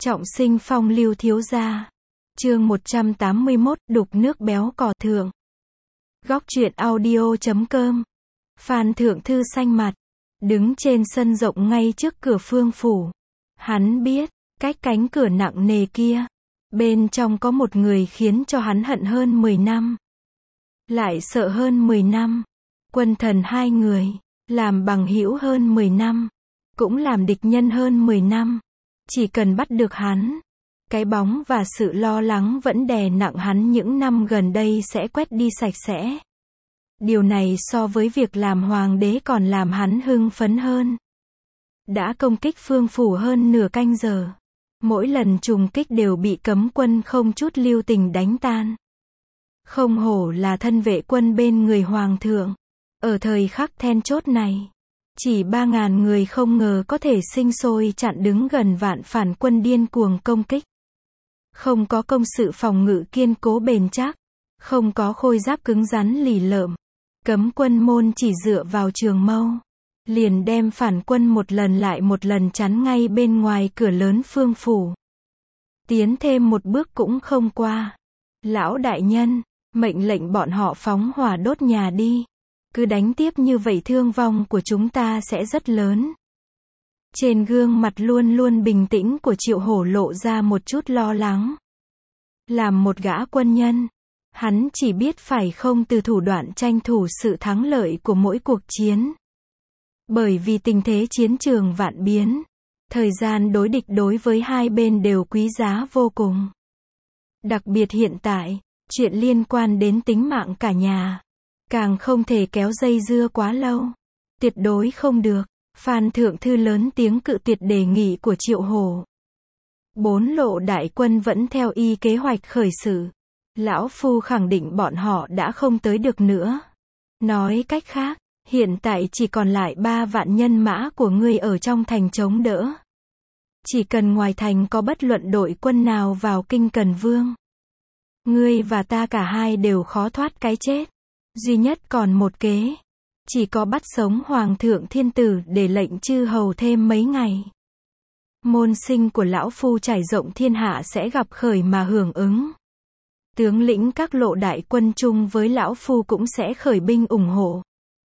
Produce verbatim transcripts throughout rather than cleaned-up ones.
Trọng sinh phong lưu thiếu gia. Chương một trăm tám mươi mốt, đục nước béo cò thượng. Góc truyện audio chấm com. Phan Thượng Thư xanh mặt, đứng trên sân rộng ngay trước cửa Phương phủ. Hắn biết, cách cánh cửa nặng nề kia, bên trong có một người khiến cho hắn hận hơn mười năm. Lại sợ hơn mười năm. Quân thần hai người, làm bằng hữu hơn mười năm, cũng làm địch nhân hơn mười năm. Chỉ cần bắt được hắn, cái bóng và sự lo lắng vẫn đè nặng hắn những năm gần đây sẽ quét đi sạch sẽ. Điều này so với việc làm hoàng đế còn làm hắn hưng phấn hơn. Đã công kích Phương phủ hơn nửa canh giờ. Mỗi lần trùng kích đều bị cấm quân không chút lưu tình đánh tan. Không hổ là thân vệ quân bên người hoàng thượng. Ở thời khắc then chốt này, chỉ ba ngàn người không ngờ có thể sinh sôi chặn đứng gần vạn phản quân điên cuồng công kích. Không có công sự phòng ngự kiên cố bền chắc, không có khôi giáp cứng rắn lì lợm. Cấm quân môn chỉ dựa vào trường mâu, liền đem phản quân một lần lại một lần chắn ngay bên ngoài cửa lớn Phương phủ. Tiến thêm một bước cũng không qua. Lão đại nhân, mệnh lệnh bọn họ phóng hỏa đốt nhà đi. Cứ đánh tiếp như vậy thương vong của chúng ta sẽ rất lớn. Trên gương mặt luôn luôn bình tĩnh của Triệu Hổ lộ ra một chút lo lắng. Làm một gã quân nhân, hắn chỉ biết phải không từ thủ đoạn tranh thủ sự thắng lợi của mỗi cuộc chiến. Bởi vì tình thế chiến trường vạn biến, thời gian đối địch đối với hai bên đều quý giá vô cùng. Đặc biệt hiện tại, chuyện liên quan đến tính mạng cả nhà, càng không thể kéo dây dưa quá lâu. Tuyệt đối không được. Phan Thượng Thư lớn tiếng cự tuyệt đề nghị của Triệu Hổ. Bốn lộ đại quân vẫn theo y kế hoạch khởi sự. Lão Phu khẳng định bọn họ đã không tới được nữa. Nói cách khác, hiện tại chỉ còn lại ba vạn nhân mã của ngươi ở trong thành chống đỡ. Chỉ cần ngoài thành có bất luận đội quân nào vào kinh Cần Vương, ngươi và ta cả hai đều khó thoát cái chết. Duy nhất còn một kế, chỉ có bắt sống Hoàng thượng Thiên Tử để lệnh chư hầu thêm mấy ngày. Môn sinh của lão Phu trải rộng thiên hạ sẽ gặp khởi mà hưởng ứng. Tướng lĩnh các lộ đại quân chung với lão Phu cũng sẽ khởi binh ủng hộ.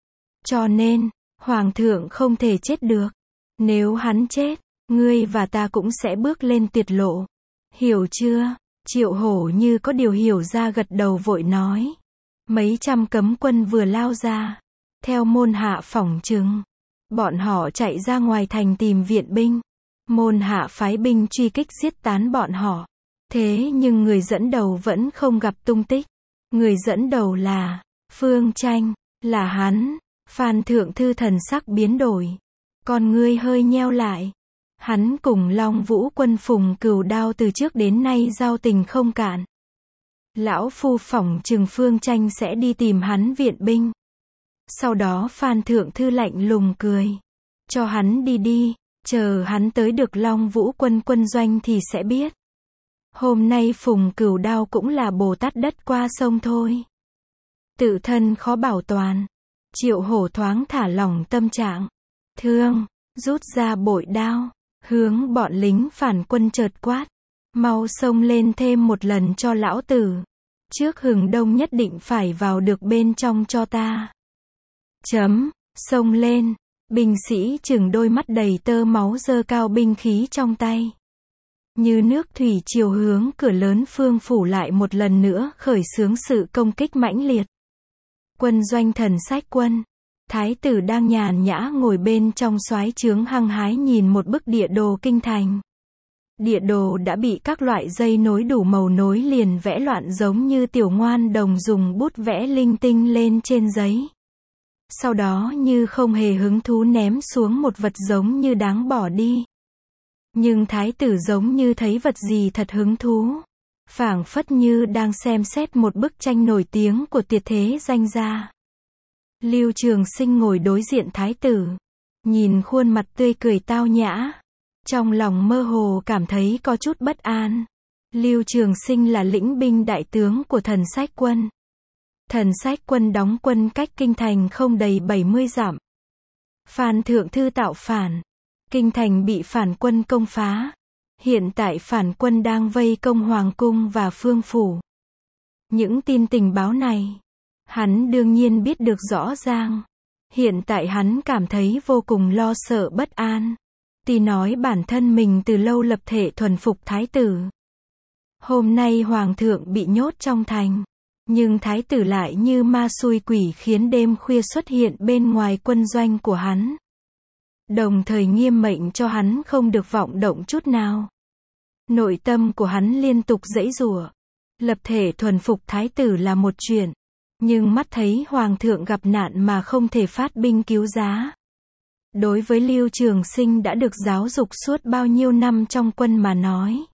Cho nên, Hoàng thượng không thể chết được. Nếu hắn chết, ngươi và ta cũng sẽ bước lên tuyệt lộ. Hiểu chưa? Triệu Hổ như có điều hiểu ra gật đầu vội nói. Mấy trăm cấm quân vừa lao ra. Theo môn hạ phỏng chứng, bọn họ chạy ra ngoài thành tìm viện binh. Môn hạ phái binh truy kích giết tán bọn họ. Thế nhưng người dẫn đầu vẫn không gặp tung tích. Người dẫn đầu là Phương Tranh, là hắn. Phan Thượng Thư thần sắc biến đổi, con ngươi hơi nheo lại. Hắn cùng Long Vũ quân Phùng Cửu Đao từ trước đến nay giao tình không cạn. Lão Phu phỏng chừng Phương Tranh sẽ đi tìm hắn viện binh. Sau đó Phan Thượng Thư lạnh lùng cười. Cho hắn đi đi, chờ hắn tới được Long Vũ quân quân doanh thì sẽ biết. Hôm nay Phùng Cửu Đao cũng là Bồ Tát đất qua sông thôi. Tự thân khó bảo toàn. Triệu Hổ thoáng thả lỏng tâm trạng. Thương, rút ra bội đao, hướng bọn lính phản quân chợt quát. Mau xông lên thêm một lần cho lão tử. Trước hừng đông nhất định phải vào được bên trong cho ta. Chấm, xông lên. Binh sĩ chừng đôi mắt đầy tơ máu giơ cao binh khí trong tay. Như nước thủy chiều hướng cửa lớn Phương phủ lại một lần nữa khởi xướng sự công kích mãnh liệt. Quân doanh Thần Sách Quân. Thái tử đang nhàn nhã ngồi bên trong soái trướng hăng hái nhìn một bức địa đồ kinh thành. Địa đồ đã bị các loại dây nối đủ màu nối liền vẽ loạn giống như tiểu ngoan đồng dùng bút vẽ linh tinh lên trên giấy. Sau đó như không hề hứng thú ném xuống một vật giống như đáng bỏ đi. Nhưng thái tử giống như thấy vật gì thật hứng thú. Phảng phất như đang xem xét một bức tranh nổi tiếng của tuyệt thế danh gia. Lưu Trường Sinh ngồi đối diện thái tử. Nhìn khuôn mặt tươi cười tao nhã. Trong lòng mơ hồ cảm thấy có chút bất an. Lưu Trường Sinh là lĩnh binh đại tướng của Thần Sách Quân. Thần Sách Quân đóng quân cách kinh thành không đầy bảy mươi dặm. Phan Thượng Thư tạo phản. Kinh thành bị phản quân công phá. Hiện tại phản quân đang vây công Hoàng cung và Phương phủ. Những tin tình báo này, hắn đương nhiên biết được rõ ràng. Hiện tại hắn cảm thấy vô cùng lo sợ bất an. Tuy nói bản thân mình từ lâu lập thể thuần phục thái tử. Hôm nay hoàng thượng bị nhốt trong thành. Nhưng thái tử lại như ma xui quỷ khiến đêm khuya xuất hiện bên ngoài quân doanh của hắn. Đồng thời nghiêm mệnh cho hắn không được vọng động chút nào. Nội tâm của hắn liên tục giãy giụa. Lập thể thuần phục thái tử là một chuyện. Nhưng mắt thấy hoàng thượng gặp nạn mà không thể phát binh cứu giá. Đối với Lưu Trường Sinh đã được giáo dục suốt bao nhiêu năm trong quân mà nói.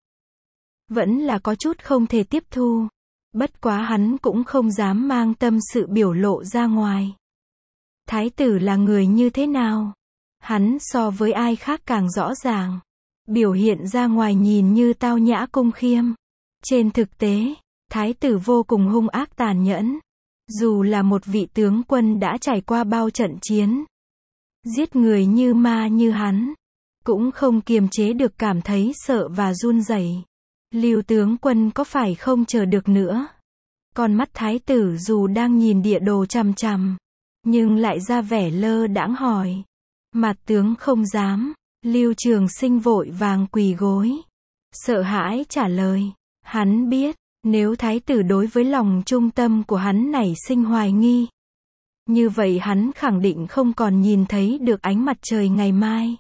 Vẫn là có chút không thể tiếp thu. Bất quá hắn cũng không dám mang tâm sự biểu lộ ra ngoài. Thái tử là người như thế nào? Hắn so với ai khác càng rõ ràng. Biểu hiện ra ngoài nhìn như tao nhã cung khiêm. Trên thực tế, thái tử vô cùng hung ác tàn nhẫn. Dù là một vị tướng quân đã trải qua bao trận chiến. Giết người như ma như hắn. Cũng không kiềm chế được cảm thấy sợ và run rẩy. Lưu tướng quân có phải không chờ được nữa? Con mắt thái tử dù đang nhìn địa đồ chằm chằm. Nhưng lại ra vẻ lơ đãng hỏi. Mặt tướng không dám. Lưu Trường Sinh vội vàng quỳ gối. Sợ hãi trả lời. Hắn biết, nếu thái tử đối với lòng trung tâm của hắn nảy sinh hoài nghi. Như vậy hắn khẳng định không còn nhìn thấy được ánh mặt trời ngày mai.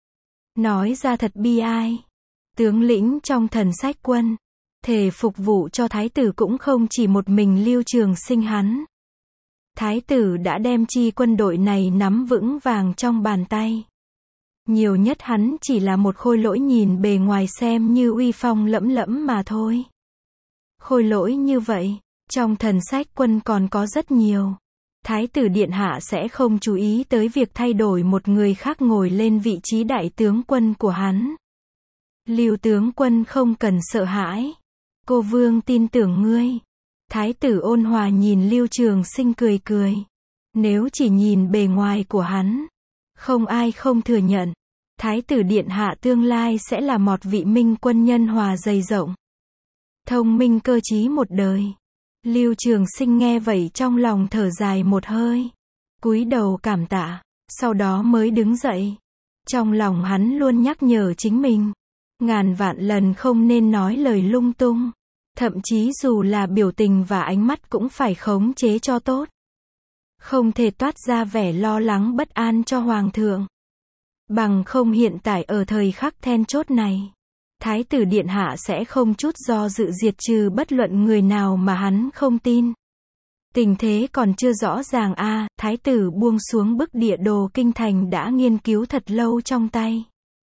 Nói ra thật bi ai. Tướng lĩnh trong thần sách quân. Thể phục vụ cho thái tử cũng không chỉ một mình Lưu Trường Sinh hắn. Thái tử đã đem chi quân đội này nắm vững vàng trong bàn tay. Nhiều nhất hắn chỉ là một khôi lỗi nhìn bề ngoài xem như uy phong lẫm lẫm mà thôi. Khôi lỗi như vậy, trong thần sách quân còn có rất nhiều. Thái tử điện hạ sẽ không chú ý tới việc thay đổi một người khác ngồi lên vị trí đại tướng quân của hắn. Lưu tướng quân không cần sợ hãi. Cô vương tin tưởng ngươi. Thái tử ôn hòa nhìn Lưu Trường Sinh cười cười. Nếu chỉ nhìn bề ngoài của hắn, không ai không thừa nhận. Thái tử điện hạ tương lai sẽ là một vị minh quân nhân hòa dày rộng. Thông minh cơ trí một đời. Lưu Trường Sinh nghe vậy trong lòng thở dài một hơi. Cúi đầu cảm tạ, sau đó mới đứng dậy. Trong lòng hắn luôn nhắc nhở chính mình. Ngàn vạn lần không nên nói lời lung tung. Thậm chí dù là biểu tình và ánh mắt cũng phải khống chế cho tốt. Không thể toát ra vẻ lo lắng bất an cho hoàng thượng. Bằng không hiện tại ở thời khắc then chốt này. Thái tử điện hạ sẽ không chút do dự diệt trừ bất luận người nào mà hắn không tin. Tình thế còn chưa rõ ràng a. À, thái tử buông xuống bức địa đồ kinh thành đã nghiên cứu thật lâu trong tay.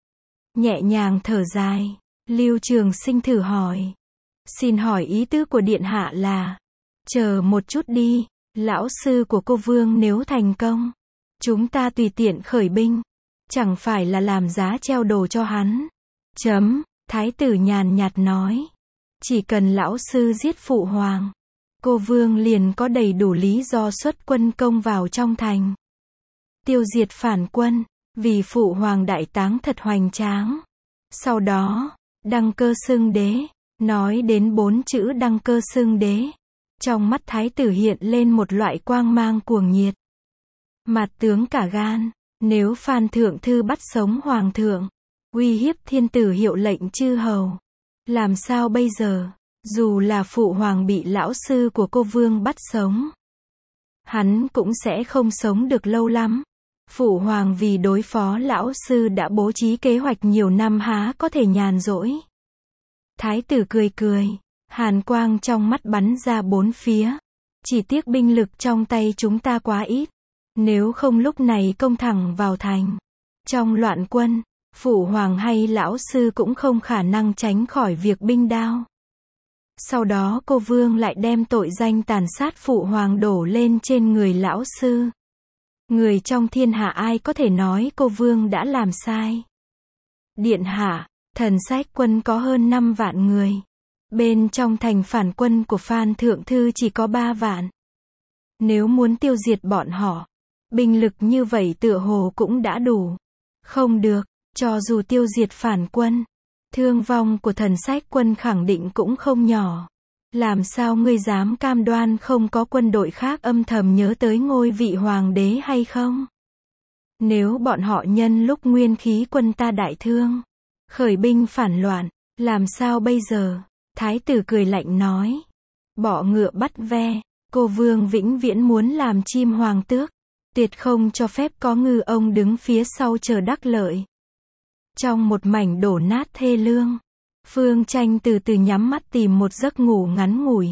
Nhẹ nhàng thở dài. Lưu Trường Sinh thử hỏi. Xin hỏi ý tứ của điện hạ là. Chờ một chút đi. Lão sư của cô vương nếu thành công. Chúng ta tùy tiện khởi binh. Chẳng phải là làm giá treo đồ cho hắn. Chấm. Thái tử nhàn nhạt nói. Chỉ cần lão sư giết phụ hoàng. Cô vương liền có đầy đủ lý do xuất quân công vào trong thành. Tiêu diệt phản quân. Vì phụ hoàng đại táng thật hoành tráng. Sau đó, đăng cơ xưng đế. Nói đến bốn chữ đăng cơ xưng đế. Trong mắt thái tử hiện lên một loại quang mang cuồng nhiệt. Mặt tướng cả gan. Nếu Phan Thượng Thư bắt sống hoàng thượng. Uy hiếp thiên tử hiệu lệnh chư hầu. Làm sao bây giờ? Dù là phụ hoàng bị lão sư của cô vương bắt sống. Hắn cũng sẽ không sống được lâu lắm. Phụ hoàng vì đối phó lão sư đã bố trí kế hoạch nhiều năm há có thể nhàn rỗi. Thái tử cười cười. Hàn quang trong mắt bắn ra bốn phía. Chỉ tiếc binh lực trong tay chúng ta quá ít. Nếu không lúc này công thẳng vào thành. Trong loạn quân. Phụ hoàng hay lão sư cũng không khả năng tránh khỏi việc binh đao. Sau đó cô vương lại đem tội danh tàn sát phụ hoàng đổ lên trên người lão sư. Người trong thiên hạ ai có thể nói cô vương đã làm sai. Điện hạ, thần sách quân có hơn năm vạn người. Bên trong thành phản quân của Phan Thượng Thư chỉ có ba vạn. Nếu muốn tiêu diệt bọn họ, binh lực như vậy tựa hồ cũng đã đủ. Không được. Cho dù tiêu diệt phản quân, Thương vong của thần sách quân khẳng định cũng không nhỏ. Làm sao ngươi dám cam đoan không có quân đội khác âm thầm nhớ tới ngôi vị hoàng đế hay không? Nếu bọn họ nhân lúc nguyên khí quân ta đại thương, khởi binh phản loạn, làm sao bây giờ? Thái tử cười lạnh nói. Bọ ngựa bắt ve, cô vương vĩnh viễn muốn làm chim hoàng tước. Tuyệt không cho phép có ngư ông đứng phía sau chờ đắc lợi. Trong một mảnh đổ nát thê lương, Phương Tranh từ từ nhắm mắt tìm một giấc ngủ ngắn ngủi.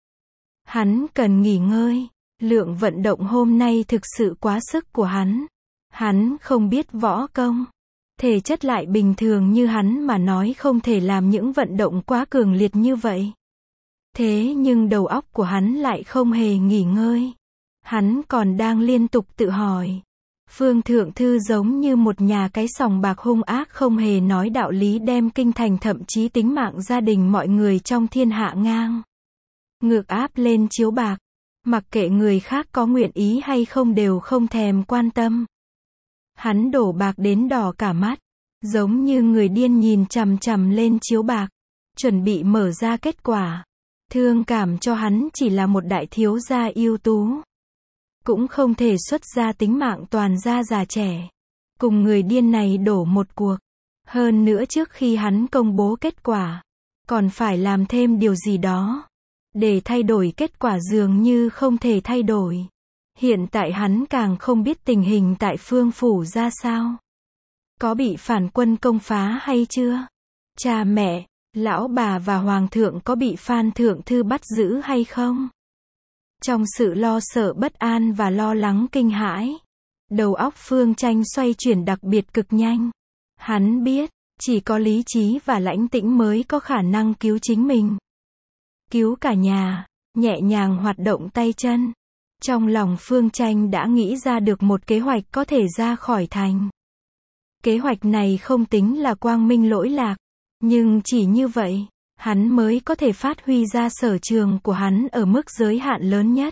Hắn cần nghỉ ngơi, lượng vận động hôm nay thực sự quá sức của hắn. Hắn không biết võ công, thể chất lại bình thường như hắn mà nói không thể làm những vận động quá cường liệt như vậy. Thế nhưng đầu óc của hắn lại không hề nghỉ ngơi. Hắn còn đang liên tục tự hỏi. Phương Thượng Thư giống như một nhà cái sòng bạc hung ác không hề nói đạo lý đem kinh thành thậm chí tính mạng gia đình mọi người trong thiên hạ ngang. Ngược áp lên chiếu bạc. Mặc kệ người khác có nguyện ý hay không đều không thèm quan tâm. Hắn đổ bạc đến đỏ cả mắt. Giống như người điên nhìn chằm chằm lên chiếu bạc. Chuẩn bị mở ra kết quả. Thương cảm cho hắn chỉ là một đại thiếu gia ưu tú. Cũng không thể xuất ra tính mạng toàn gia già trẻ. Cùng người điên này đổ một cuộc. Hơn nữa trước khi hắn công bố kết quả, còn phải làm thêm điều gì đó. Để thay đổi kết quả dường như không thể thay đổi. Hiện tại hắn càng không biết tình hình tại Phương Phủ ra sao. Có bị phản quân công phá hay chưa? Cha mẹ, lão bà và hoàng thượng có bị Phan Thượng Thư bắt giữ hay không? Trong sự lo sợ bất an và lo lắng kinh hãi, đầu óc Phương Tranh xoay chuyển đặc biệt cực nhanh. Hắn biết, chỉ có lý trí và lãnh tĩnh mới có khả năng cứu chính mình. Cứu cả nhà, nhẹ nhàng hoạt động tay chân. Trong lòng Phương Tranh đã nghĩ ra được một kế hoạch có thể ra khỏi thành. Kế hoạch này không tính là quang minh lỗi lạc, nhưng chỉ như vậy, hắn mới có thể phát huy ra sở trường của hắn ở mức giới hạn lớn nhất.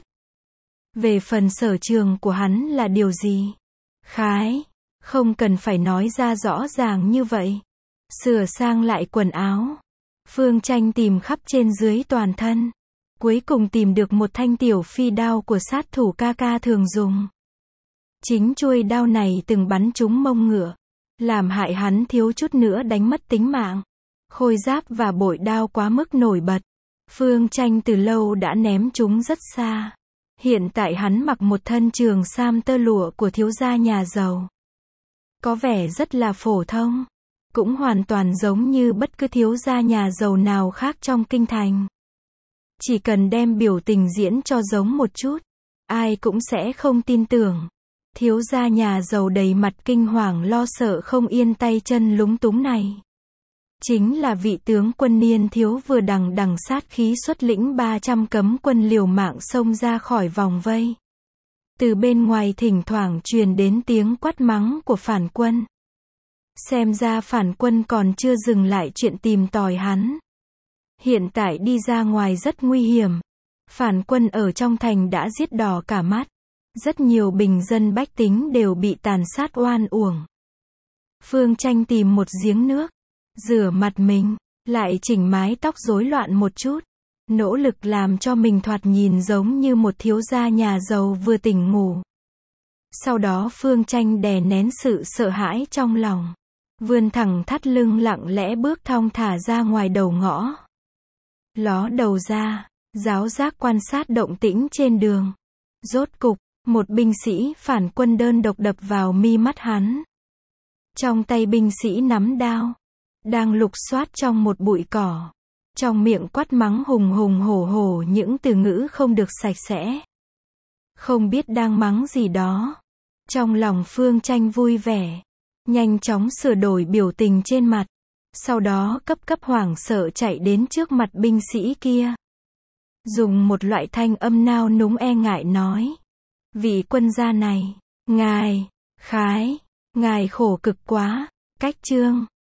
Về phần sở trường của hắn là điều gì? Khái, không cần phải nói ra rõ ràng như vậy. Sửa sang lại quần áo. Phương Tranh tìm khắp trên dưới toàn thân. Cuối cùng tìm được một thanh tiểu phi đao của sát thủ ca ca thường dùng. Chính chuôi đao này từng bắn trúng mông ngựa, làm hại hắn thiếu chút nữa đánh mất tính mạng. Khôi giáp và bội đao quá mức nổi bật. Phương Tranh từ lâu đã ném chúng rất xa. Hiện tại hắn mặc một thân trường sam tơ lụa của thiếu gia nhà giàu. Có vẻ rất là phổ thông. Cũng hoàn toàn giống như bất cứ thiếu gia nhà giàu nào khác trong kinh thành. Chỉ cần đem biểu tình diễn cho giống một chút, ai cũng sẽ không tin tưởng. Thiếu gia nhà giàu đầy mặt kinh hoàng lo sợ không yên tay chân lúng túng này. Chính là vị tướng quân niên thiếu vừa đằng đằng sát khí xuất lĩnh ba trăm cấm quân liều mạng xông ra khỏi vòng vây. Từ bên ngoài thỉnh thoảng truyền đến tiếng quát mắng của phản quân. Xem ra phản quân còn chưa dừng lại chuyện tìm tòi hắn. Hiện tại đi ra ngoài rất nguy hiểm. Phản quân ở trong thành đã giết đỏ cả mắt. Rất nhiều bình dân bách tính đều bị tàn sát oan uổng. Phương Tranh tìm một giếng nước, rửa mặt mình, lại chỉnh mái tóc rối loạn một chút. Nỗ lực làm cho mình thoạt nhìn giống như một thiếu gia nhà giàu vừa tỉnh ngủ. Sau đó Phương Tranh đè nén sự sợ hãi trong lòng. Vươn thẳng thắt lưng lặng lẽ bước thong thả ra ngoài đầu ngõ. Ló đầu ra, giáo giác quan sát động tĩnh trên đường. Rốt cục, một binh sĩ phản quân đơn độc đập vào mi mắt hắn. Trong tay binh sĩ nắm đao, đang lục soát trong một bụi cỏ. Trong miệng quát mắng hùng hùng hổ hổ những từ ngữ không được sạch sẽ. Không biết đang mắng gì đó. Trong lòng Phương Tranh vui vẻ. Nhanh chóng sửa đổi biểu tình trên mặt. Sau đó cấp cấp hoảng sợ chạy đến trước mặt binh sĩ kia. Dùng một loại thanh âm nao núng e ngại nói. Vị quân gia này, ngài, khái, ngài khổ cực quá, cách trương,